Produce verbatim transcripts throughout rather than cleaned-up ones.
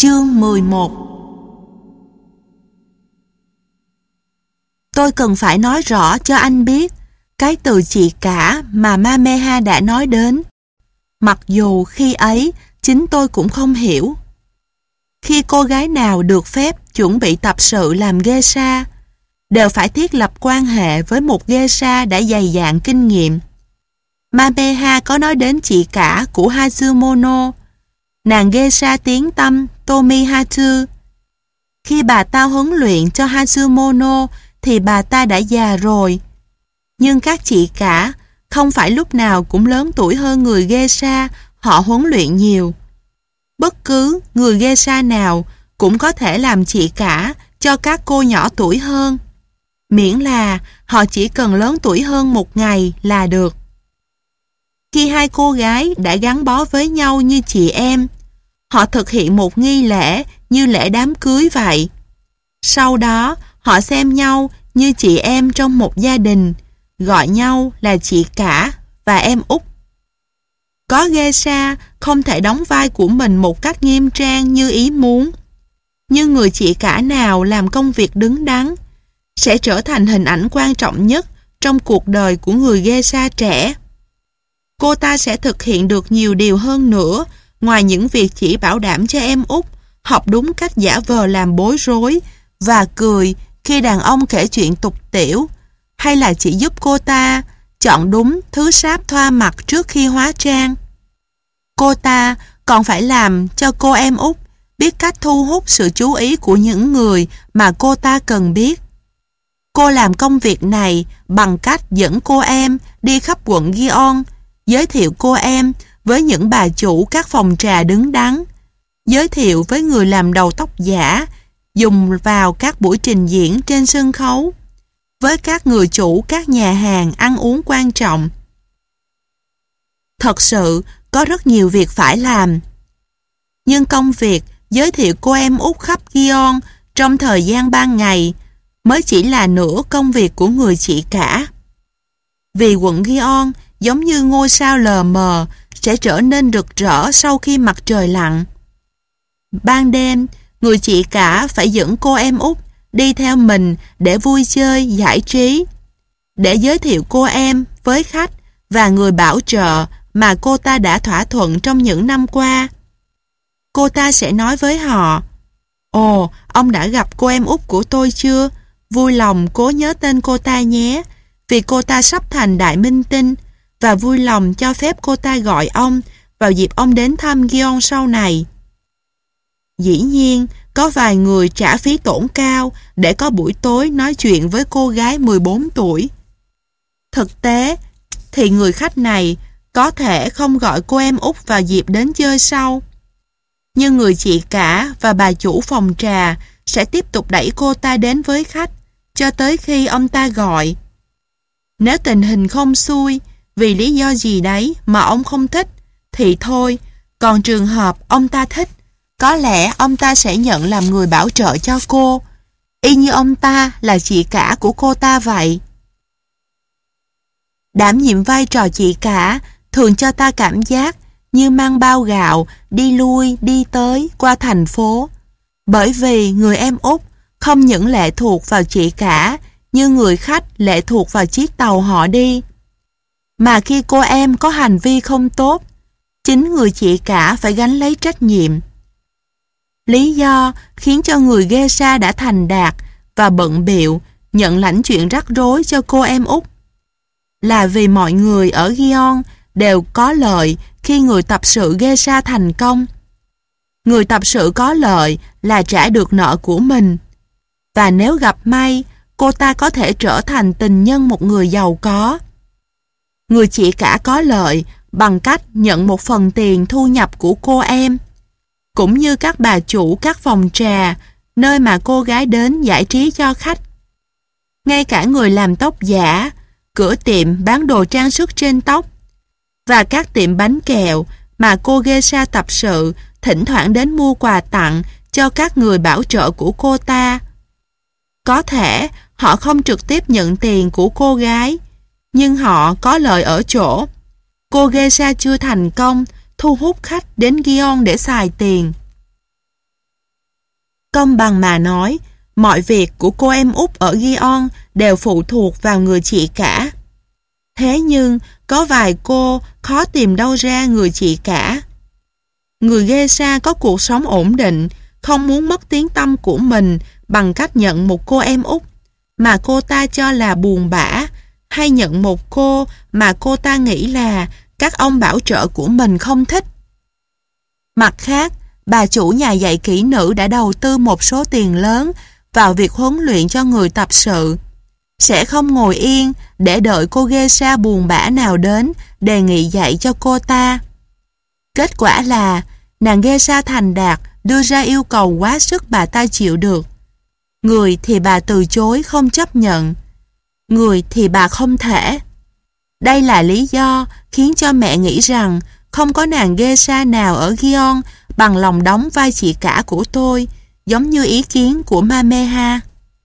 Chương mười một. Tôi cần phải nói rõ cho anh biết cái từ chị cả mà Mameha đã nói đến, mặc dù khi ấy chính tôi cũng không hiểu. Khi cô gái nào được phép chuẩn bị tập sự làm geisha, đều phải thiết lập quan hệ với một geisha đã dày dạn kinh nghiệm. Mameha có nói đến chị cả của Hazumono, nàng geisha tiếng tăm Tomihatsu. Khi bà ta huấn luyện cho Hazumono thì bà ta đã già rồi. Nhưng các chị cả không phải lúc nào cũng lớn tuổi hơn người geisha họ huấn luyện nhiều. Bất cứ người geisha nào cũng có thể làm chị cả cho các cô nhỏ tuổi hơn, miễn là họ chỉ cần lớn tuổi hơn một ngày là được. Khi hai cô gái đã gắn bó với nhau như chị em, họ thực hiện một nghi lễ như lễ đám cưới vậy. Sau đó, họ xem nhau như chị em trong một gia đình, gọi nhau là chị cả và em út. Có geisha không thể đóng vai của mình một cách nghiêm trang như ý muốn, nhưng người chị cả nào làm công việc đứng đắn sẽ trở thành hình ảnh quan trọng nhất trong cuộc đời của người geisha trẻ. Cô ta sẽ thực hiện được nhiều điều hơn nữa ngoài những việc chỉ bảo đảm cho em út học đúng cách giả vờ làm bối rối và cười khi đàn ông kể chuyện tục tĩu, hay là chỉ giúp cô ta chọn đúng thứ sáp thoa mặt trước khi hóa trang. Cô ta còn phải làm cho cô em út biết cách thu hút sự chú ý của những người mà cô ta cần biết. Cô làm công việc này bằng cách dẫn cô em đi khắp quận Gion, giới thiệu cô em với những bà chủ các phòng trà đứng đắn, giới thiệu với người làm đầu tóc giả dùng vào các buổi trình diễn trên sân khấu, với các người chủ các nhà hàng ăn uống quan trọng. Thật sự có rất nhiều việc phải làm. Nhưng công việc giới thiệu cô em út khắp Gion trong thời gian ban ngày mới chỉ là nửa công việc của người chị cả. Vì quận Gion giống như ngôi sao lờ mờ sẽ trở nên rực rỡ sau khi mặt trời lặn. Ban đêm, người chị cả phải dẫn cô em út đi theo mình để vui chơi, giải trí, để giới thiệu cô em với khách và người bảo trợ mà cô ta đã thỏa thuận trong những năm qua. Cô ta sẽ nói với họ: "Ồ, ông đã gặp cô em út của tôi chưa? Vui lòng cố nhớ tên cô ta nhé, vì cô ta sắp thành đại minh tinh, và vui lòng cho phép cô ta gọi ông vào dịp ông đến thăm Gion sau này." Dĩ nhiên, có vài người trả phí tổn cao để có buổi tối nói chuyện với cô gái mười bốn tuổi. Thực tế, thì người khách này có thể không gọi cô em út vào dịp đến chơi sau. Nhưng người chị cả và bà chủ phòng trà sẽ tiếp tục đẩy cô ta đến với khách cho tới khi ông ta gọi. Nếu tình hình không xuôi, vì lý do gì đấy mà ông không thích, thì thôi, còn trường hợp ông ta thích, có lẽ ông ta sẽ nhận làm người bảo trợ cho cô, y như ông ta là chị cả của cô ta vậy. Đảm nhiệm vai trò chị cả thường cho ta cảm giác như mang bao gạo đi lui đi tới qua thành phố, bởi vì người em út không những lệ thuộc vào chị cả như người khách lệ thuộc vào chiếc tàu họ đi. Mà khi cô em có hành vi không tốt, chính người chị cả phải gánh lấy trách nhiệm. Lý do khiến cho người geisha đã thành đạt và bận bịu nhận lãnh chuyện rắc rối cho cô em út là vì mọi người ở Gion đều có lợi khi người tập sự geisha thành công. Người tập sự có lợi là trả được nợ của mình, và nếu gặp may, cô ta có thể trở thành tình nhân một người giàu có. Người chị cả có lợi bằng cách nhận một phần tiền thu nhập của cô em, cũng như các bà chủ các phòng trà, nơi mà cô gái đến giải trí cho khách. Ngay cả người làm tóc giả, cửa tiệm bán đồ trang sức trên tóc, và các tiệm bánh kẹo mà cô geisha tập sự thỉnh thoảng đến mua quà tặng cho các người bảo trợ của cô ta. Có thể họ không trực tiếp nhận tiền của cô gái, nhưng họ có lợi ở chỗ cô geisha chưa thành công thu hút khách đến Gion để xài tiền. Công bằng mà nói, mọi việc của cô em út ở Gyeong đều phụ thuộc vào người chị cả. Thế nhưng, có vài cô khó tìm đâu ra người chị cả. Người geisha có cuộc sống ổn định, không muốn mất tiếng tăm của mình bằng cách nhận một cô em út mà cô ta cho là buồn bã, hay nhận một cô mà cô ta nghĩ là các ông bảo trợ của mình không thích. Mặt khác, bà chủ nhà dạy kỹ nữ đã đầu tư một số tiền lớn vào việc huấn luyện cho người tập sự. Sẽ không ngồi yên để đợi cô geisha buồn bã nào đến đề nghị dạy cho cô ta. Kết quả là nàng geisha thành đạt đưa ra yêu cầu quá sức bà ta chịu được. Người thì bà từ chối không chấp nhận, người thì bà không thể. Đây là lý do khiến cho mẹ nghĩ rằng không có nàng geisha nào ở Gyeong bằng lòng đóng vai chị cả của tôi, giống như ý kiến của Mameha.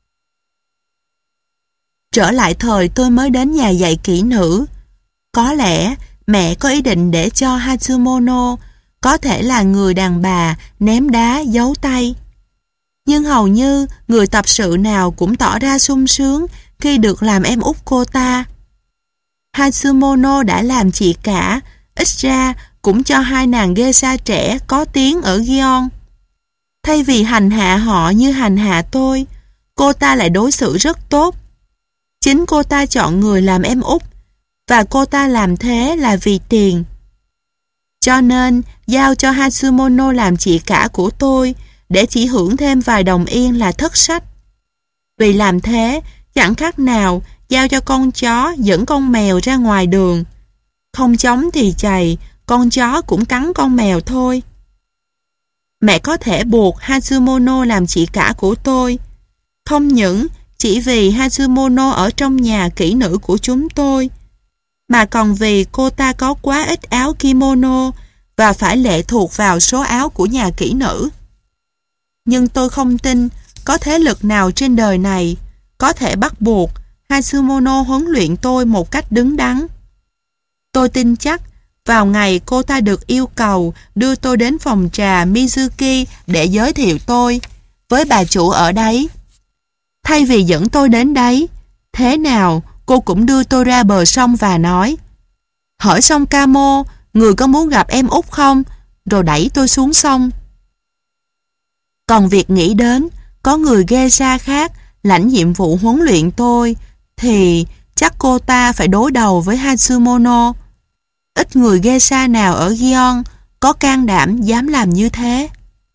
Trở lại thời tôi mới đến nhà dạy kỹ nữ. Có lẽ mẹ có ý định để cho Hatsumono có thể là người đàn bà ném đá giấu tay. Nhưng hầu như người tập sự nào cũng tỏ ra sung sướng khi được làm em út cô ta. Hatsumono đã làm chị cả, ít ra cũng cho hai nàng geisha trẻ có tiếng ở Gyeong. Thay vì hành hạ họ như hành hạ tôi, cô ta lại đối xử rất tốt. Chính cô ta chọn người làm em út, và cô ta làm thế là vì tiền. Cho nên, giao cho Hatsumono làm chị cả của tôi để chỉ hưởng thêm vài đồng yên là thất sách. Vì làm thế, chẳng khác nào giao cho con chó dẫn con mèo ra ngoài đường. Không chống thì chày, con chó cũng cắn con mèo thôi. Mẹ có thể buộc Hatsumono làm chị cả của tôi. Không những chỉ vì Hatsumono ở trong nhà kỹ nữ của chúng tôi, mà còn vì cô ta có quá ít áo kimono và phải lệ thuộc vào số áo của nhà kỹ nữ. Nhưng tôi không tin có thế lực nào trên đời này có thể bắt buộc Hatsumono huấn luyện tôi một cách đứng đắn. Tôi tin chắc vào ngày cô ta được yêu cầu đưa tôi đến phòng trà Mizuki để giới thiệu tôi với bà chủ ở đấy. Thay vì dẫn tôi đến đấy, thế nào cô cũng đưa tôi ra bờ sông và nói: "Hỏi sông Kamo, người có muốn gặp em út không?" Rồi đẩy tôi xuống sông. Còn việc nghĩ đến có người geisha khác lãnh nhiệm vụ huấn luyện tôi, thì chắc cô ta phải đối đầu với Hatsumono. Ít người geisha nào ở Gyeong có can đảm dám làm như thế.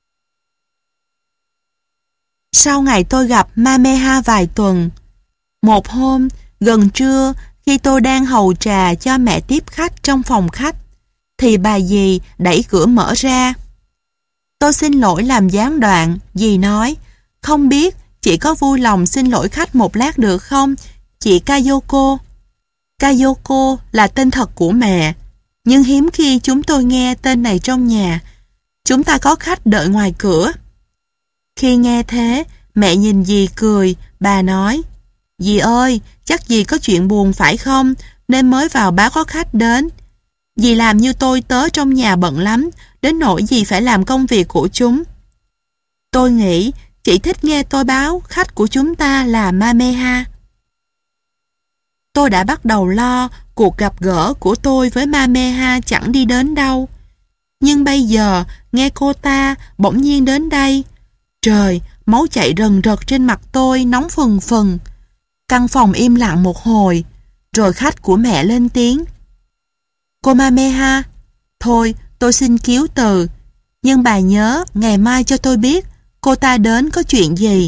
Sau ngày tôi gặp Mameha vài tuần, một hôm gần trưa khi tôi đang hầu trà cho mẹ tiếp khách trong phòng khách, thì bà dì đẩy cửa mở ra. Tôi xin lỗi làm gián đoạn, dì nói: "Không biết chị có vui lòng xin lỗi khách một lát được không, chị Kayoko?" Kayoko là tên thật của mẹ, nhưng hiếm khi chúng tôi nghe tên này trong nhà. Chúng ta có khách đợi ngoài cửa. Khi nghe thế, mẹ nhìn dì cười, bà nói: "Dì ơi, chắc dì có chuyện buồn phải không, nên mới vào báo có khách đến. Dì làm như tôi tớ trong nhà bận lắm, đến nỗi dì phải làm công việc của chúng." Tôi nghĩ chị thích nghe tôi báo khách của chúng ta là Mameha. Tôi đã bắt đầu lo cuộc gặp gỡ của tôi với Mameha chẳng đi đến đâu. Nhưng bây giờ nghe cô ta bỗng nhiên đến đây, trời, máu chảy rần rật trên mặt tôi, nóng phừng phừng. Căn phòng im lặng một hồi, rồi khách của mẹ lên tiếng: "Cô Mameha, thôi tôi xin cứu từ, nhưng bà nhớ ngày mai cho tôi biết cô ta đến có chuyện gì."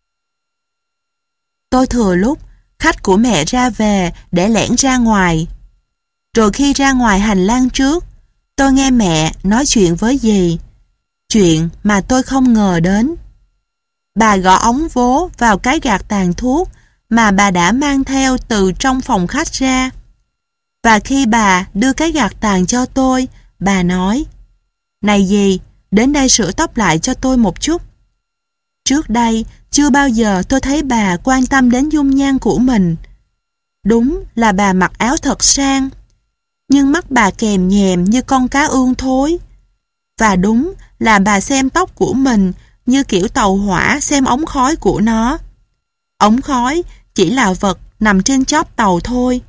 Tôi thừa lúc khách của mẹ ra về để lẻn ra ngoài. Rồi khi ra ngoài hành lang trước, tôi nghe mẹ nói chuyện với dì, chuyện mà tôi không ngờ đến. Bà gõ ống vố vào cái gạt tàn thuốc mà bà đã mang theo từ trong phòng khách ra. Và khi bà đưa cái gạt tàn cho tôi, bà nói: "Này dì, đến đây sửa tóc lại cho tôi một chút." Trước đây, chưa bao giờ tôi thấy bà quan tâm đến dung nhan của mình. Đúng là bà mặc áo thật sang, nhưng mắt bà kèm nhèm như con cá ương thối. Và đúng là bà xem tóc của mình như kiểu tàu hỏa xem ống khói của nó. Ống khói chỉ là vật nằm trên chóp tàu thôi.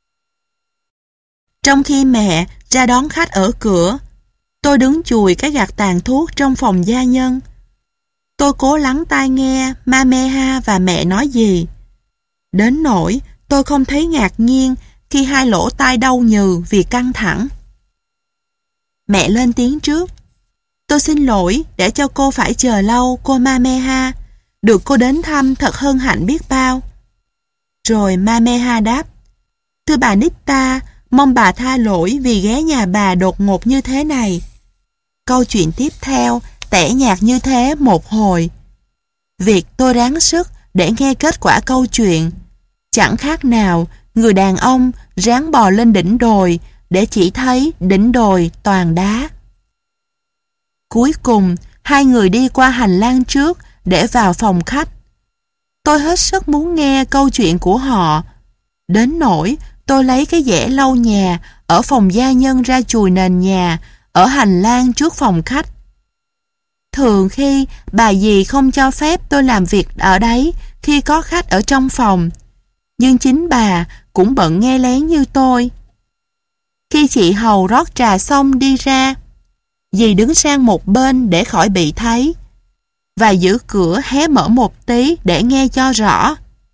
Trong khi mẹ ra đón khách ở cửa, tôi đứng chùi cái gạt tàn thuốc trong phòng gia nhân. Tôi cố lắng tai nghe Mameha và mẹ nói gì. Đến nỗi tôi không thấy ngạc nhiên khi hai lỗ tai đau nhừ vì căng thẳng. Mẹ lên tiếng trước. Tôi xin lỗi để cho cô phải chờ lâu, cô Mameha. Được cô đến thăm thật hân hạnh biết bao. Rồi Mameha đáp. Thưa bà Nita, mong bà tha lỗi vì ghé nhà bà đột ngột như thế này. Câu chuyện tiếp theo tẻ nhạt như thế một hồi. Việc tôi ráng sức để nghe kết quả câu chuyện chẳng khác nào người đàn ông ráng bò lên đỉnh đồi để chỉ thấy đỉnh đồi toàn đá. Cuối cùng, hai người đi qua hành lang trước để vào phòng khách. Tôi hết sức muốn nghe câu chuyện của họ. Đến nỗi tôi lấy cái dẻ lau nhà ở phòng gia nhân ra chùi nền nhà ở hành lang trước phòng khách. Thường khi bà dì không cho phép tôi làm việc ở đấy khi có khách ở trong phòng, nhưng chính bà cũng bận nghe lén như tôi. Khi chị hầu rót trà xong đi ra, dì đứng sang một bên để khỏi bị thấy và giữ cửa hé mở một tí để nghe cho rõ.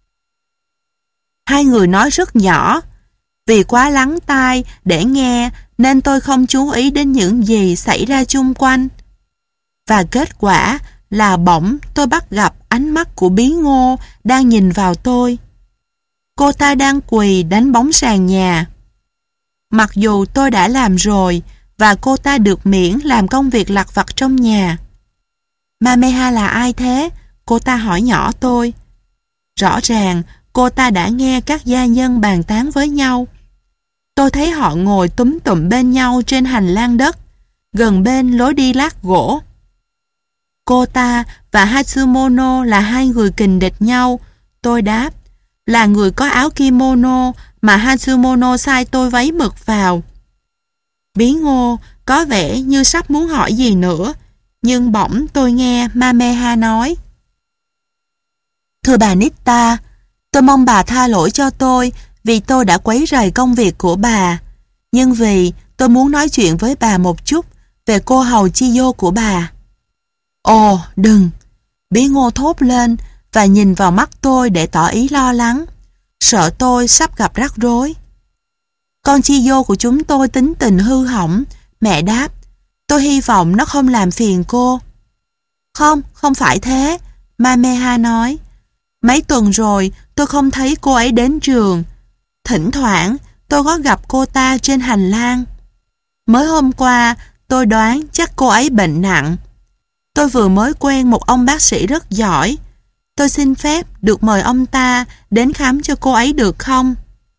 Hai người nói rất nhỏ. Vì quá lắng tai để nghe nên tôi không chú ý đến những gì xảy ra chung quanh. Và kết quả là bỗng tôi bắt gặp ánh mắt của Bí Ngô đang nhìn vào tôi. Cô ta đang quỳ đánh bóng sàn nhà. Mặc dù tôi đã làm rồi và cô ta được miễn làm công việc lặt vặt trong nhà. Mameha là ai thế? Cô ta hỏi nhỏ tôi. Rõ ràng cô ta đã nghe các gia nhân bàn tán với nhau. Tôi thấy họ ngồi túm tụm bên nhau trên hành lang đất, gần bên lối đi lát gỗ. Cô ta và Hatsumono là hai người kình địch nhau. Tôi đáp, là người có áo kimono mà Hatsumono sai tôi váy mực vào. Bí Ngô có vẻ như sắp muốn hỏi gì nữa, nhưng bỗng tôi nghe Mameha nói. Thưa bà Nita, tôi mong bà tha lỗi cho tôi vì tôi đã quấy rầy công việc của bà. Nhưng vì tôi muốn nói chuyện với bà một chút về cô hầu Chiyo của bà. Ồ, đừng! Bí Ngô thốt lên và nhìn vào mắt tôi để tỏ ý lo lắng, sợ tôi sắp gặp rắc rối. Con Chiyo của chúng tôi tính tình hư hỏng, mẹ đáp. Tôi hy vọng nó không làm phiền cô. Không, không phải thế, Mameha nói. Mấy tuần rồi tôi không thấy cô ấy đến trường. Thỉnh thoảng tôi có gặp cô ta trên hành lang. Mới hôm qua tôi đoán chắc cô ấy bệnh nặng. Tôi vừa mới quen một ông bác sĩ rất giỏi. Tôi xin phép được mời ông ta đến khám cho cô ấy được không?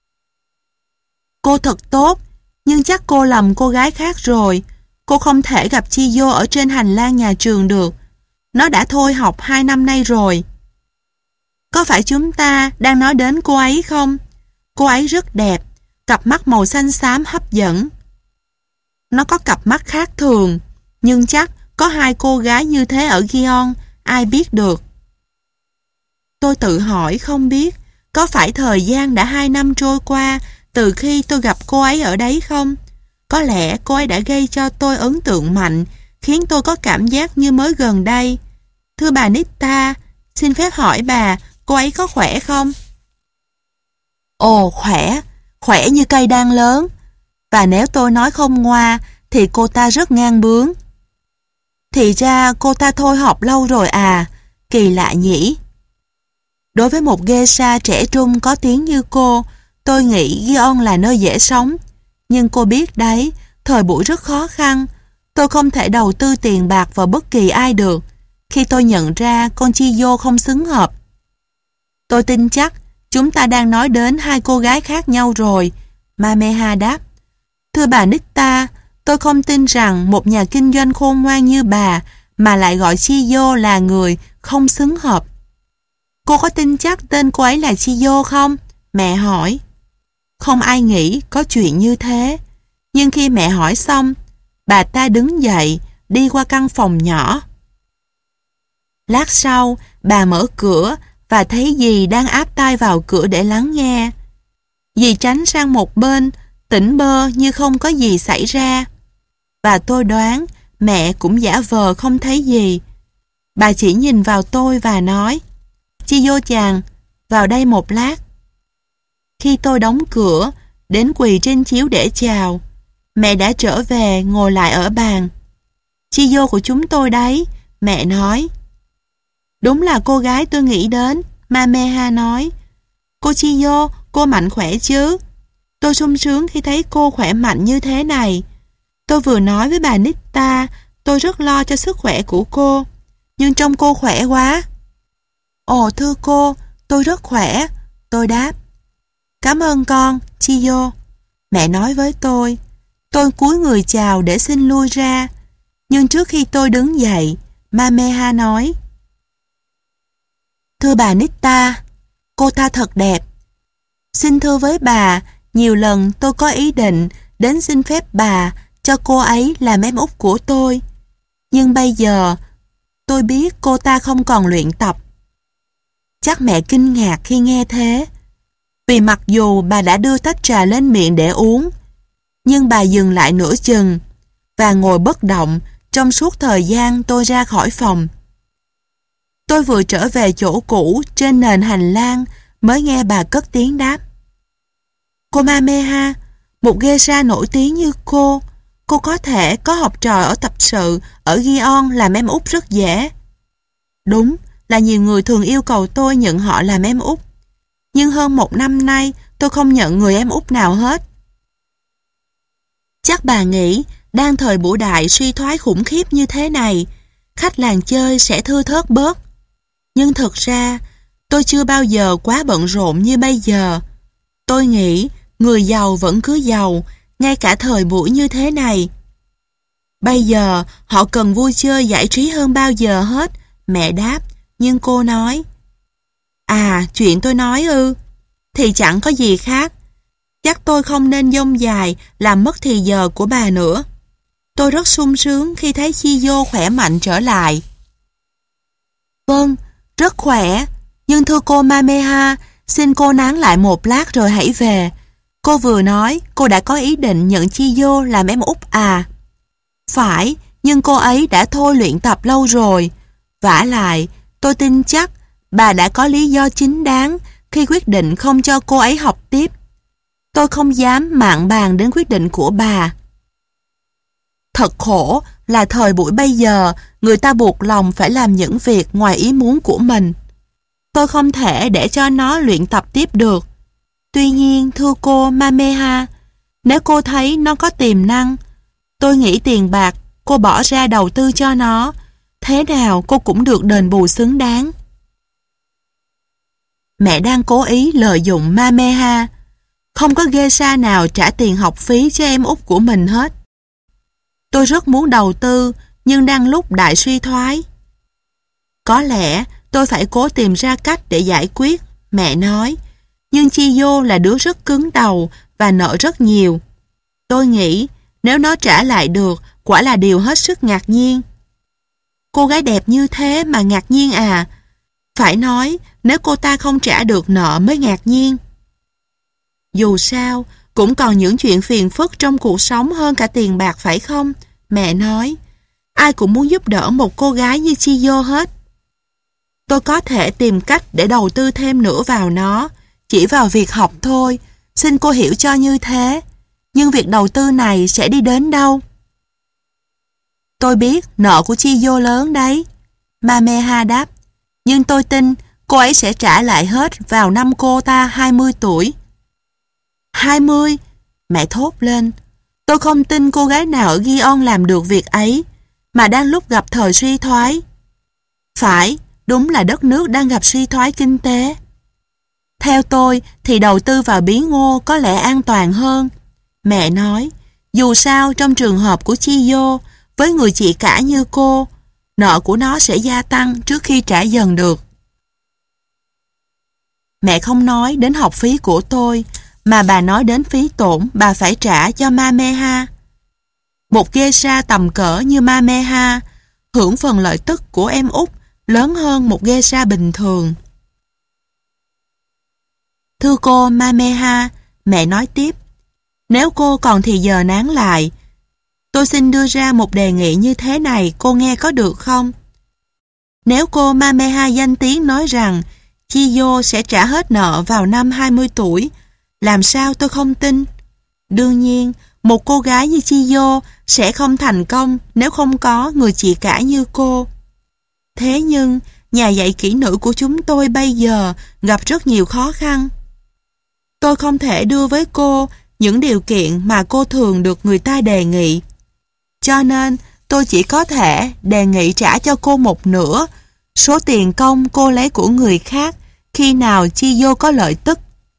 Cô thật tốt, nhưng chắc cô lầm cô gái khác rồi. Cô không thể gặp Chiyo ở trên hành lang nhà trường được. Nó đã thôi học hai năm nay rồi. Có phải chúng ta đang nói đến cô ấy không? Cô ấy rất đẹp, cặp mắt màu xanh xám hấp dẫn. Nó có cặp mắt khác thường, nhưng chắc có hai cô gái như thế ở Gion, ai biết được. Tôi tự hỏi không biết có phải thời gian đã hai năm trôi qua từ khi tôi gặp cô ấy ở đấy không? Có lẽ cô ấy đã gây cho tôi ấn tượng mạnh, khiến tôi có cảm giác như mới gần đây. Thưa bà Nita, xin phép hỏi bà, cô ấy có khỏe không? Ồ, khỏe, khỏe như cây đang lớn. Và nếu tôi nói không ngoa, thì cô ta rất ngang bướng. Thì ra cô ta thôi học lâu rồi à, kỳ lạ nhỉ. Đối với một geisha trẻ trung có tiếng như cô, tôi nghĩ Gion là nơi dễ sống. Nhưng cô biết đấy, thời buổi rất khó khăn. Tôi không thể đầu tư tiền bạc vào bất kỳ ai được, khi tôi nhận ra con Chiyo không xứng hợp. Tôi tin chắc chúng ta đang nói đến hai cô gái khác nhau rồi, Mameha đáp. Thưa bà Nita, tôi không tin rằng một nhà kinh doanh khôn ngoan như bà mà lại gọi Chiyo là người không xứng hợp. Cô có tin chắc tên cô ấy là Chiyo không? Mẹ hỏi. Không ai nghĩ có chuyện như thế. Nhưng khi mẹ hỏi xong, bà ta đứng dậy, đi qua căn phòng nhỏ. Lát sau, bà mở cửa và thấy dì đang áp tai vào cửa để lắng nghe. Dì tránh sang một bên, tỉnh bơ như không có gì xảy ra. Và tôi đoán mẹ cũng giả vờ không thấy gì. Bà chỉ nhìn vào tôi và nói, "Chi vô chàng, vào đây một lát." Khi tôi đóng cửa, đến quỳ trên chiếu để chào, mẹ đã trở về ngồi lại ở bàn. "Chi vô của chúng tôi đấy," mẹ nói. "Đúng là cô gái tôi nghĩ đến," Mameha nói. "Cô Chi vô, cô mạnh khỏe chứ? Tôi sung sướng khi thấy cô khỏe mạnh như thế này. Tôi vừa nói với bà Nita, tôi rất lo cho sức khỏe của cô, nhưng trông cô khỏe quá." "Ồ thưa cô, tôi rất khỏe," tôi đáp. "Cảm ơn con, Chi vô," mẹ nói với tôi. Tôi cúi người chào để xin lui ra, nhưng trước khi tôi đứng dậy, Mameha nói, "Thưa bà Nita, cô ta thật đẹp. Xin thưa với bà, nhiều lần tôi có ý định đến xin phép bà cho cô ấy làm em út của tôi. Nhưng bây giờ tôi biết cô ta không còn luyện tập." Chắc mẹ kinh ngạc khi nghe thế, vì mặc dù bà đã đưa tách trà lên miệng để uống, nhưng bà dừng lại nửa chừng và ngồi bất động trong suốt thời gian tôi ra khỏi phòng. Tôi vừa trở về chỗ cũ trên nền hành lang mới nghe bà cất tiếng đáp, "Cô Mameha, một geisha nổi tiếng như cô, cô có thể có học trò ở tập sự ở Gion làm em út rất dễ." Đúng là nhiều người thường yêu cầu tôi nhận họ làm em út, nhưng hơn một năm nay tôi không nhận người em út nào hết. Chắc bà nghĩ đang thời bủa đại suy thoái khủng khiếp như thế này, khách làng chơi sẽ thưa thớt bớt. Nhưng thực ra tôi chưa bao giờ quá bận rộn như bây giờ. Tôi nghĩ người giàu vẫn cứ giàu, ngay cả thời buổi như thế này. Bây giờ họ cần vui chơi giải trí hơn bao giờ hết, mẹ đáp, nhưng cô nói, "À, chuyện tôi nói ư? Thì chẳng có gì khác. Chắc tôi không nên dông dài làm mất thì giờ của bà nữa. Tôi rất sung sướng khi thấy Chi vô khỏe mạnh trở lại." "Vâng, rất khỏe. Nhưng thưa cô Mameha, xin cô nán lại một lát rồi hãy về. Cô vừa nói cô đã có ý định nhận Chi vô làm em út à?" "Phải, nhưng cô ấy đã thôi luyện tập lâu rồi. Vả lại, tôi tin chắc bà đã có lý do chính đáng khi quyết định không cho cô ấy học tiếp. Tôi không dám mạn bàn đến quyết định của bà." Thật khổ là thời buổi bây giờ người ta buộc lòng phải làm những việc ngoài ý muốn của mình. Tôi không thể để cho nó luyện tập tiếp được. Tuy nhiên, thưa cô Mameha, nếu cô thấy nó có tiềm năng, tôi nghĩ tiền bạc cô bỏ ra đầu tư cho nó, thế nào cô cũng được đền bù xứng đáng. Mẹ đang cố ý lợi dụng Mameha. Không có geisha nào trả tiền học phí cho em út của mình hết. Tôi rất muốn đầu tư, nhưng đang lúc đại suy thoái. Có lẽ tôi phải cố tìm ra cách để giải quyết, mẹ nói. Nhưng Chi vô là đứa rất cứng đầu và nợ rất nhiều. Tôi nghĩ nếu nó trả lại được, quả là điều hết sức ngạc nhiên. Cô gái đẹp như thế mà ngạc nhiên à? Phải nói, nếu cô ta không trả được nợ mới ngạc nhiên. Dù sao, cũng còn những chuyện phiền phức trong cuộc sống hơn cả tiền bạc phải không? Mẹ nói, ai cũng muốn giúp đỡ một cô gái như Chi vô hết. Tôi có thể tìm cách để đầu tư thêm nữa vào nó, chỉ vào việc học thôi, xin cô hiểu cho như thế. Nhưng việc đầu tư này sẽ đi đến đâu? Tôi biết nợ của Chi vô lớn đấy, Mameha đáp, nhưng tôi tin cô ấy sẽ trả lại hết vào năm cô ta hai mươi tuổi. hai mươi? Mẹ thốt lên. Tôi không tin cô gái nào ở Gion làm được việc ấy, mà đang lúc gặp thời suy thoái. Phải, đúng là đất nước đang gặp suy thoái kinh tế. Theo tôi thì đầu tư vào bí ngô có lẽ an toàn hơn. Mẹ nói, dù sao trong trường hợp của Chi vô, với người chị cả như cô, nợ của nó sẽ gia tăng trước khi trả dần được. Mẹ không nói đến học phí của tôi, mà bà nói đến phí tổn bà phải trả cho Mameha. Một geisha tầm cỡ như Mameha hưởng phần lợi tức của em út lớn hơn một geisha bình thường. Thưa cô Mameha, mẹ nói tiếp, nếu cô còn thì giờ nán lại, tôi xin đưa ra một đề nghị như thế này, cô nghe có được không? Nếu cô Mameha danh tiếng nói rằng Chiyo sẽ trả hết nợ vào năm hai mươi tuổi, làm sao tôi không tin? Đương nhiên, một cô gái như Chiyo sẽ không thành công nếu không có người chị cả như cô. Thế nhưng, nhà dạy kỹ nữ của chúng tôi bây giờ gặp rất nhiều khó khăn. Tôi không thể đưa với cô những điều kiện mà cô thường được người ta đề nghị. Cho nên, tôi chỉ có thể đề nghị trả cho cô một nửa số tiền công cô lấy của người khác khi nào Chiyo có lợi tức.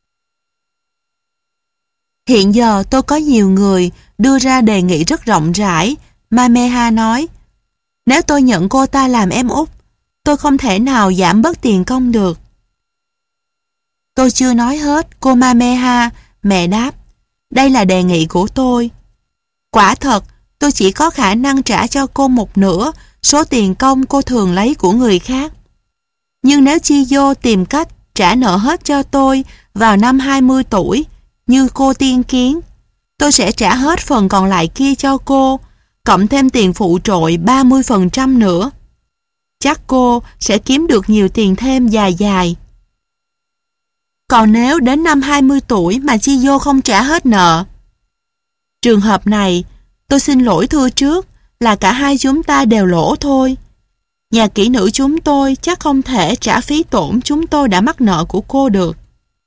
Hiện giờ tôi có nhiều người đưa ra đề nghị rất rộng rãi. Mameha nói, nếu tôi nhận cô ta làm em út, tôi không thể nào giảm bớt tiền công được. Tôi chưa nói hết, cô Mameha, mẹ đáp, đây là đề nghị của tôi. Quả thật, tôi chỉ có khả năng trả cho cô một nửa số tiền công cô thường lấy của người khác. Nhưng nếu Chiyo tìm cách trả nợ hết cho tôi vào năm hai mươi tuổi, như cô tiên kiến, tôi sẽ trả hết phần còn lại kia cho cô, cộng thêm tiền phụ trội ba mươi phần trăm nữa. Chắc cô sẽ kiếm được nhiều tiền thêm dài dài. Còn nếu đến năm hai mươi tuổi mà Chiyo không trả hết nợ, trường hợp này, tôi xin lỗi thưa trước, là cả hai chúng ta đều lỗ thôi. Nhà kỹ nữ chúng tôi chắc không thể trả phí tổn chúng tôi đã mắc nợ của cô được.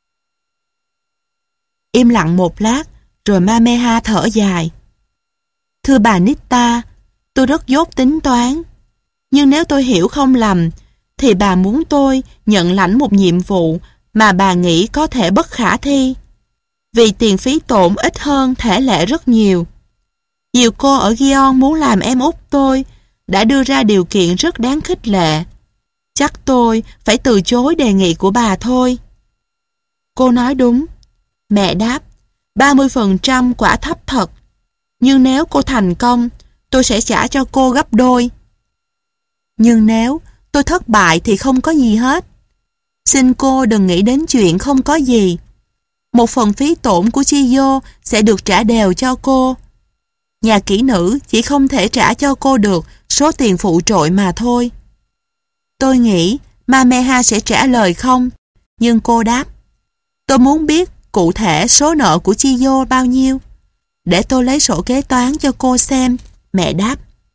Im lặng một lát, rồi Mameha thở dài. Thưa bà Nita, tôi rất dốt tính toán. Nhưng nếu tôi hiểu không lầm, thì bà muốn tôi nhận lãnh một nhiệm vụ mà bà nghĩ có thể bất khả thi. Vì tiền phí tổn ít hơn thể lệ rất nhiều. Nhiều cô ở Gion muốn làm em út tôi đã đưa ra điều kiện rất đáng khích lệ. Chắc tôi phải từ chối đề nghị của bà thôi. Cô nói đúng. Mẹ đáp, ba mươi phần trăm quả thấp thật. Nhưng nếu cô thành công, tôi sẽ trả cho cô gấp đôi. Nhưng nếu tôi thất bại thì không có gì hết. Xin cô đừng nghĩ đến chuyện không có gì. Một phần phí tổn của Chiyo sẽ được trả đều cho cô. Nhà kỹ nữ chỉ không thể trả cho cô được số tiền phụ trội mà thôi. Tôi nghĩ Mameha sẽ trả lời không, nhưng cô đáp, tôi muốn biết cụ thể số nợ của Chiyo bao nhiêu. Để tôi lấy sổ kế toán cho cô xem, mẹ đáp.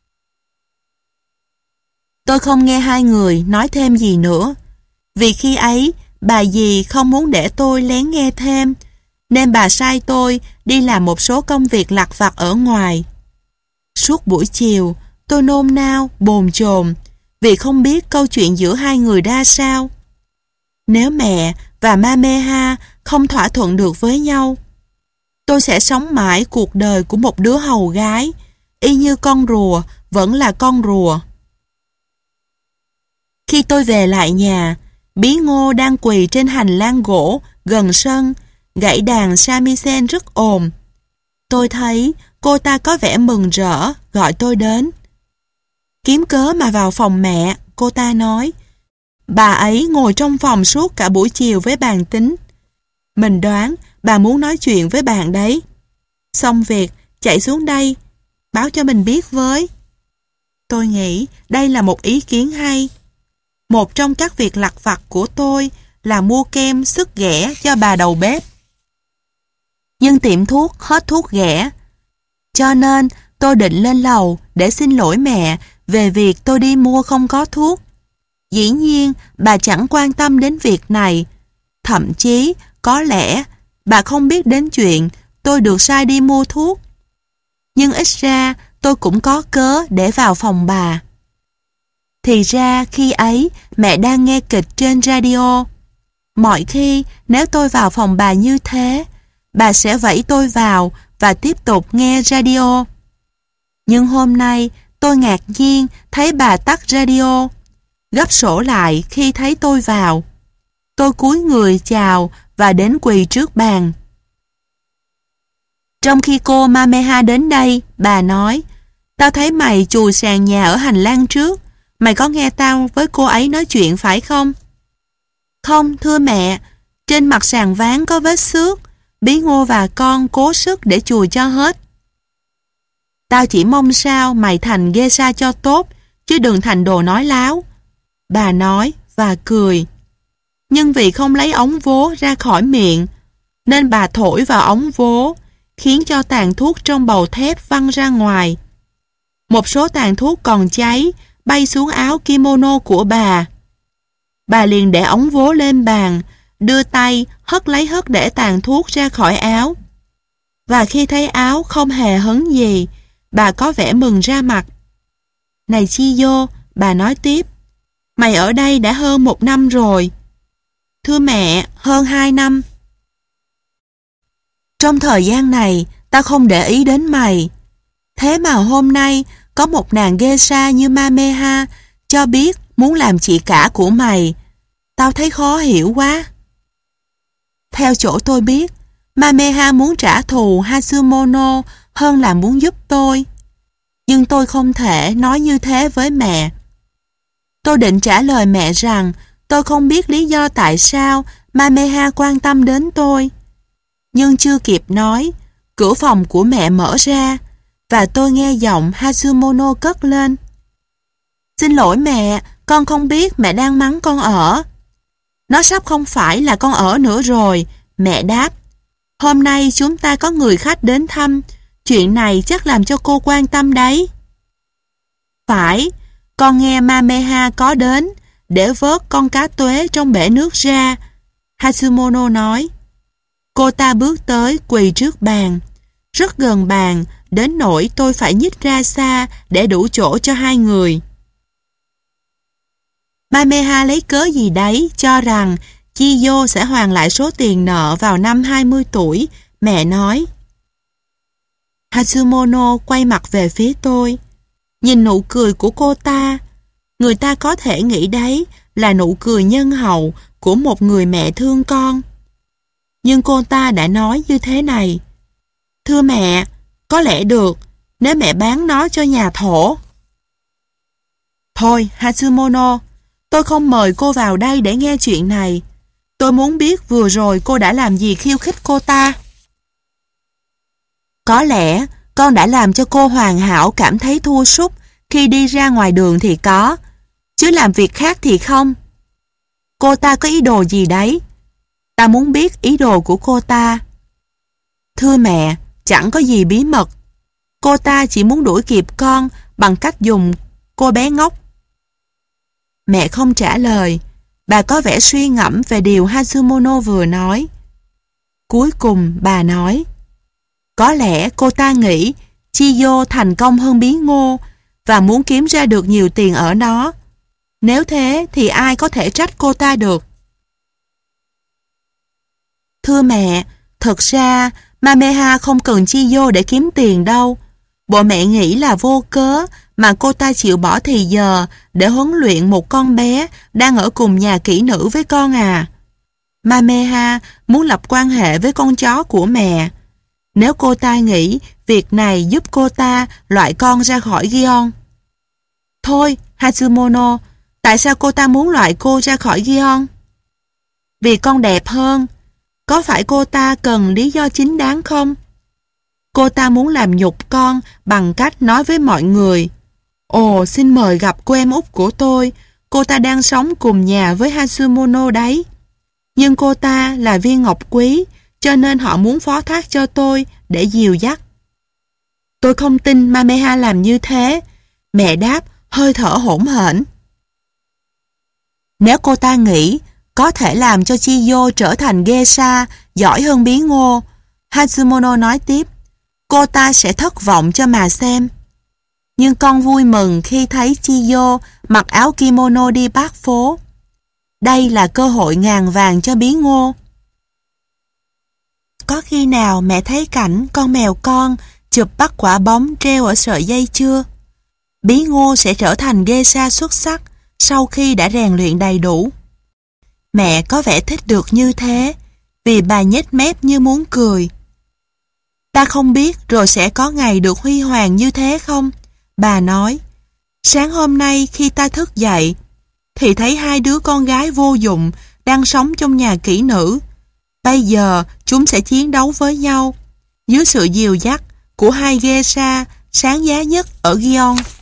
Tôi không nghe hai người nói thêm gì nữa, vì khi ấy bà dì không muốn để tôi lén nghe thêm, nên bà sai tôi đi làm một số công việc lặt vặt ở ngoài. Suốt buổi chiều, tôi nôn nao, bồn chồn, vì không biết câu chuyện giữa hai người ra sao. Nếu mẹ và Mameha không thỏa thuận được với nhau, tôi sẽ sống mãi cuộc đời của một đứa hầu gái, y như con rùa vẫn là con rùa. Khi tôi về lại nhà, Bí Ngô đang quỳ trên hành lang gỗ gần sân, gãy đàn shamisen rất ồn. Tôi thấy cô ta có vẻ mừng rỡ, gọi tôi đến. Kiếm cớ mà vào phòng mẹ, cô ta nói. Bà ấy ngồi trong phòng suốt cả buổi chiều với bàn tính. Mình đoán bà muốn nói chuyện với bạn đấy. Xong việc, chạy xuống đây, báo cho mình biết với. Tôi nghĩ đây là một ý kiến hay. Một trong các việc lặt vặt của tôi là mua kem sức ghẻ cho bà đầu bếp. Nhưng tiệm thuốc hết thuốc ghẻ. Cho nên tôi định lên lầu để xin lỗi mẹ về việc tôi đi mua không có thuốc. Dĩ nhiên bà chẳng quan tâm đến việc này. Thậm chí có lẽ bà không biết đến chuyện tôi được sai đi mua thuốc. Nhưng ít ra tôi cũng có cớ để vào phòng bà. Thì ra khi ấy mẹ đang nghe kịch trên radio. Mọi khi nếu tôi vào phòng bà như thế, bà sẽ vẫy tôi vào và tiếp tục nghe radio. Nhưng hôm nay tôi ngạc nhiên thấy bà tắt radio, gấp sổ lại khi thấy tôi vào. Tôi cúi người chào và đến quỳ trước bàn. Trong khi cô Mameha đến đây, bà nói, tao thấy mày chùi sàn nhà ở hành lang trước, Mày có nghe tao với cô ấy nói chuyện phải không? Không, thưa mẹ. Trên mặt sàn ván có vết xước. Bí Ngô và con cố sức để chùi cho hết. Tao chỉ mong sao mày thành geisha cho tốt, chứ đừng thành đồ nói láo. Bà nói và cười. Nhưng vì không lấy ống vố ra khỏi miệng, nên bà thổi vào ống vố, khiến cho tàn thuốc trong bầu thép văng ra ngoài. Một số tàn thuốc còn cháy bay xuống áo kimono của bà. Bà liền để ống vố lên bàn, đưa tay hất lấy hất để tàn thuốc ra khỏi áo. Và khi thấy áo không hề hấn gì, bà có vẻ mừng ra mặt. Này Chiyo, bà nói tiếp, mày ở đây đã hơn một năm rồi. Thưa mẹ, hơn hai năm. Trong thời gian này, ta không để ý đến mày. Thế mà hôm nay, có một nàng geisha như Mameha cho biết muốn làm chị cả của mày. Tao thấy khó hiểu quá. Theo chỗ tôi biết, Mameha muốn trả thù Hatsumono hơn là muốn giúp tôi. Nhưng tôi không thể nói như thế với mẹ. Tôi định trả lời mẹ rằng tôi không biết lý do tại sao Mameha quan tâm đến tôi. Nhưng chưa kịp nói, cửa phòng của mẹ mở ra và tôi nghe giọng Hatsumono cất lên. Xin lỗi mẹ, con không biết mẹ đang mắng con ở. Nó sắp không phải là con ở nữa rồi, mẹ đáp. Hôm nay chúng ta có người khách đến thăm, chuyện này chắc làm cho cô quan tâm đấy. Phải, con nghe Mameha có đến để vớt con cá tuế trong bể nước ra. Hatsumono nói. Cô ta bước tới quỳ trước bàn, rất gần bàn, đến nỗi tôi phải nhích ra xa để đủ chỗ cho hai người. Mameha lấy cớ gì đấy cho rằng Chiyo sẽ hoàn lại số tiền nợ vào năm hai mươi tuổi, mẹ nói. Hatsumono quay mặt về phía tôi. Nhìn nụ cười của cô ta, người ta có thể nghĩ đấy là nụ cười nhân hậu của một người mẹ thương con. Nhưng cô ta đã nói như thế này. Thưa mẹ, có lẽ được nếu mẹ bán nó cho nhà thổ. Thôi, Hatsumono, tôi không mời cô vào đây để nghe chuyện này. Tôi muốn biết vừa rồi cô đã làm gì khiêu khích cô ta. Có lẽ con đã làm cho cô hoàn hảo cảm thấy thua sút khi đi ra ngoài đường thì có, chứ làm việc khác thì không. Cô ta có ý đồ gì đấy? Ta muốn biết ý đồ của cô ta. Thưa mẹ, chẳng có gì bí mật. Cô ta chỉ muốn đuổi kịp con bằng cách dùng cô bé ngốc. Mẹ không trả lời. Bà có vẻ suy ngẫm về điều Hatsumono vừa nói. Cuối cùng bà nói, có lẽ cô ta nghĩ Chiyo thành công hơn Bí Ngô và muốn kiếm ra được nhiều tiền ở nó. Nếu thế thì ai có thể trách cô ta được? Thưa mẹ, thật ra Mameha không cần Chiyo để kiếm tiền đâu. Bộ mẹ nghĩ là vô cớ mà cô ta chịu bỏ thì giờ để huấn luyện một con bé đang ở cùng nhà kỹ nữ với con à. Mameha muốn lập quan hệ với con chó của mẹ. Nếu cô ta nghĩ việc này giúp cô ta loại con ra khỏi Gion. Thôi, Hatsumono, tại sao cô ta muốn loại cô ra khỏi Gion? Vì con đẹp hơn. Có phải cô ta cần lý do chính đáng không? Cô ta muốn làm nhục con bằng cách nói với mọi người, ồ, xin mời gặp cô em út của tôi, cô ta đang sống cùng nhà với Hatsumono đấy. Nhưng cô ta là viên ngọc quý, cho nên họ muốn phó thác cho tôi để dìu dắt. Tôi không tin Mameha làm như thế, mẹ đáp, hơi thở hổn hển. Nếu cô ta nghĩ có thể làm cho Chiyo trở thành geisha giỏi hơn Bí Ngô, Hatsumono nói tiếp, cô ta sẽ thất vọng cho mà xem. Nhưng con vui mừng khi thấy Chiyo mặc áo kimono đi bát phố. Đây là cơ hội ngàn vàng cho Bí Ngô. Có khi nào mẹ thấy cảnh con mèo con chụp bắt quả bóng treo ở sợi dây chưa? Bí Ngô sẽ trở thành geisha xuất sắc sau khi đã rèn luyện đầy đủ. Mẹ có vẻ thích được như thế, vì bà nhếch mép như muốn cười. Ta không biết rồi sẽ có ngày được huy hoàng như thế không? Bà nói, Sáng hôm nay khi ta thức dậy, thì thấy hai đứa con gái vô dụng đang sống trong nhà kỹ nữ. Bây giờ chúng sẽ chiến đấu với nhau dưới sự dìu dắt của hai geisha sáng giá nhất ở Gion.